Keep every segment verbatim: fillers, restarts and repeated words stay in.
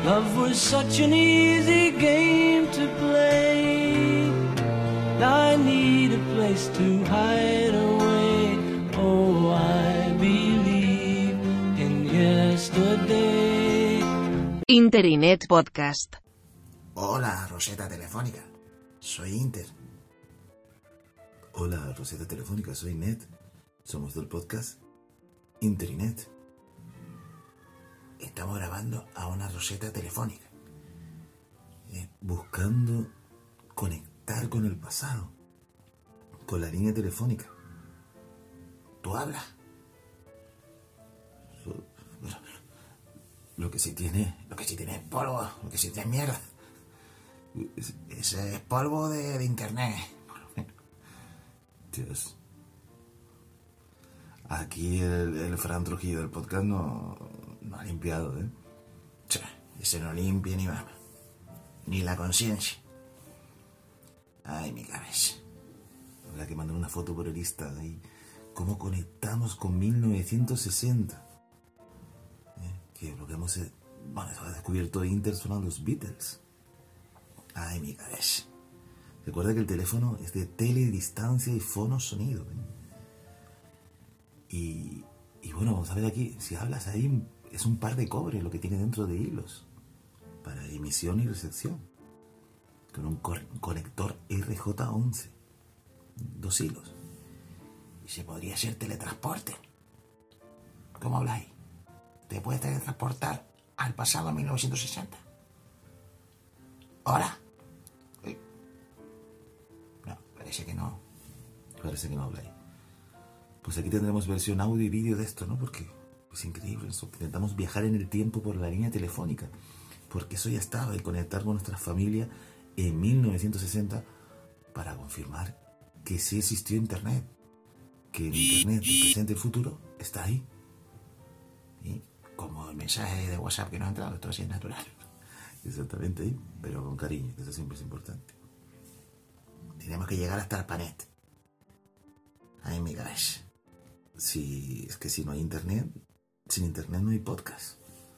Love was such an easy game to play. I need a place to hide away. Oh, I believe in yesterday. Interinet Podcast. Hola, Roseta Telefónica. Soy Inter. Hola, Roseta Telefónica, soy Net. Somos del podcast Interinet. Estamos grabando a una Roseta Telefónica. Eh, buscando conectar con el pasado, con la línea telefónica. ¿Tú hablas? So, bueno, lo que sí tiene, Lo que sí tiene es polvo, lo que sí tiene es mierda. es, Ese es polvo de, de internet. Dios. Aquí el, el Fran Trujillo del podcast no, no ha limpiado, ¿eh? Che, ese no limpia ni mama. Ni la conciencia. Ay, mi cabeza. Habrá que mandar una foto por el Insta de ahí. ¿Cómo conectamos con mil novecientos sesenta? ¿Eh? Que lo que hemos... Bueno, eso ha descubierto Inter son los Beatles. Ay, mi cabeza. Recuerda que el teléfono es de teledistancia y fono-sonido. ¿eh? Y, y bueno, vamos a ver aquí, si hablas ahí, es un par de cobre lo que tiene dentro de hilos. Para emisión y recepción. Con un cor- conector R J once. Dos hilos. Y se podría hacer teletransporte. ¿Cómo habláis? ¿Te puedes teletransportar al pasado mil novecientos sesenta? ¿Hola? Uy. No, parece que no. Parece que no habláis. Pues aquí tendremos versión audio y vídeo de esto, ¿no? Porque es increíble eso. Intentamos viajar en el tiempo por la línea telefónica. Porque eso ya estaba, el conectar con nuestra familia en mil novecientos sesenta para confirmar que sí existió Internet. Que el Internet del presente y el futuro está ahí. Y como el mensaje de WhatsApp que nos ha entrado, esto así es natural. Exactamente ahí, pero con cariño, que eso siempre es importante. Tenemos que llegar hasta el Panet. Ay, mi cabeza. Si, es que si no hay Internet, sin Internet no hay podcast.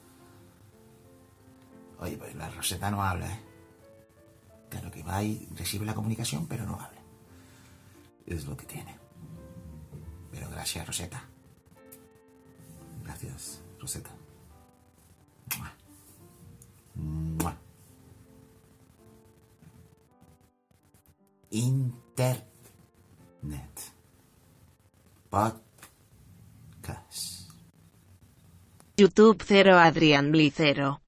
Oye, pues la Roseta no habla, ¿eh? Claro que va y recibe la comunicación, pero no habla. Es lo que tiene. Pero gracias, Roseta. Gracias, Roseta. Mua. Mua. Internet. Podcast. YouTube cero Adrián Blicero.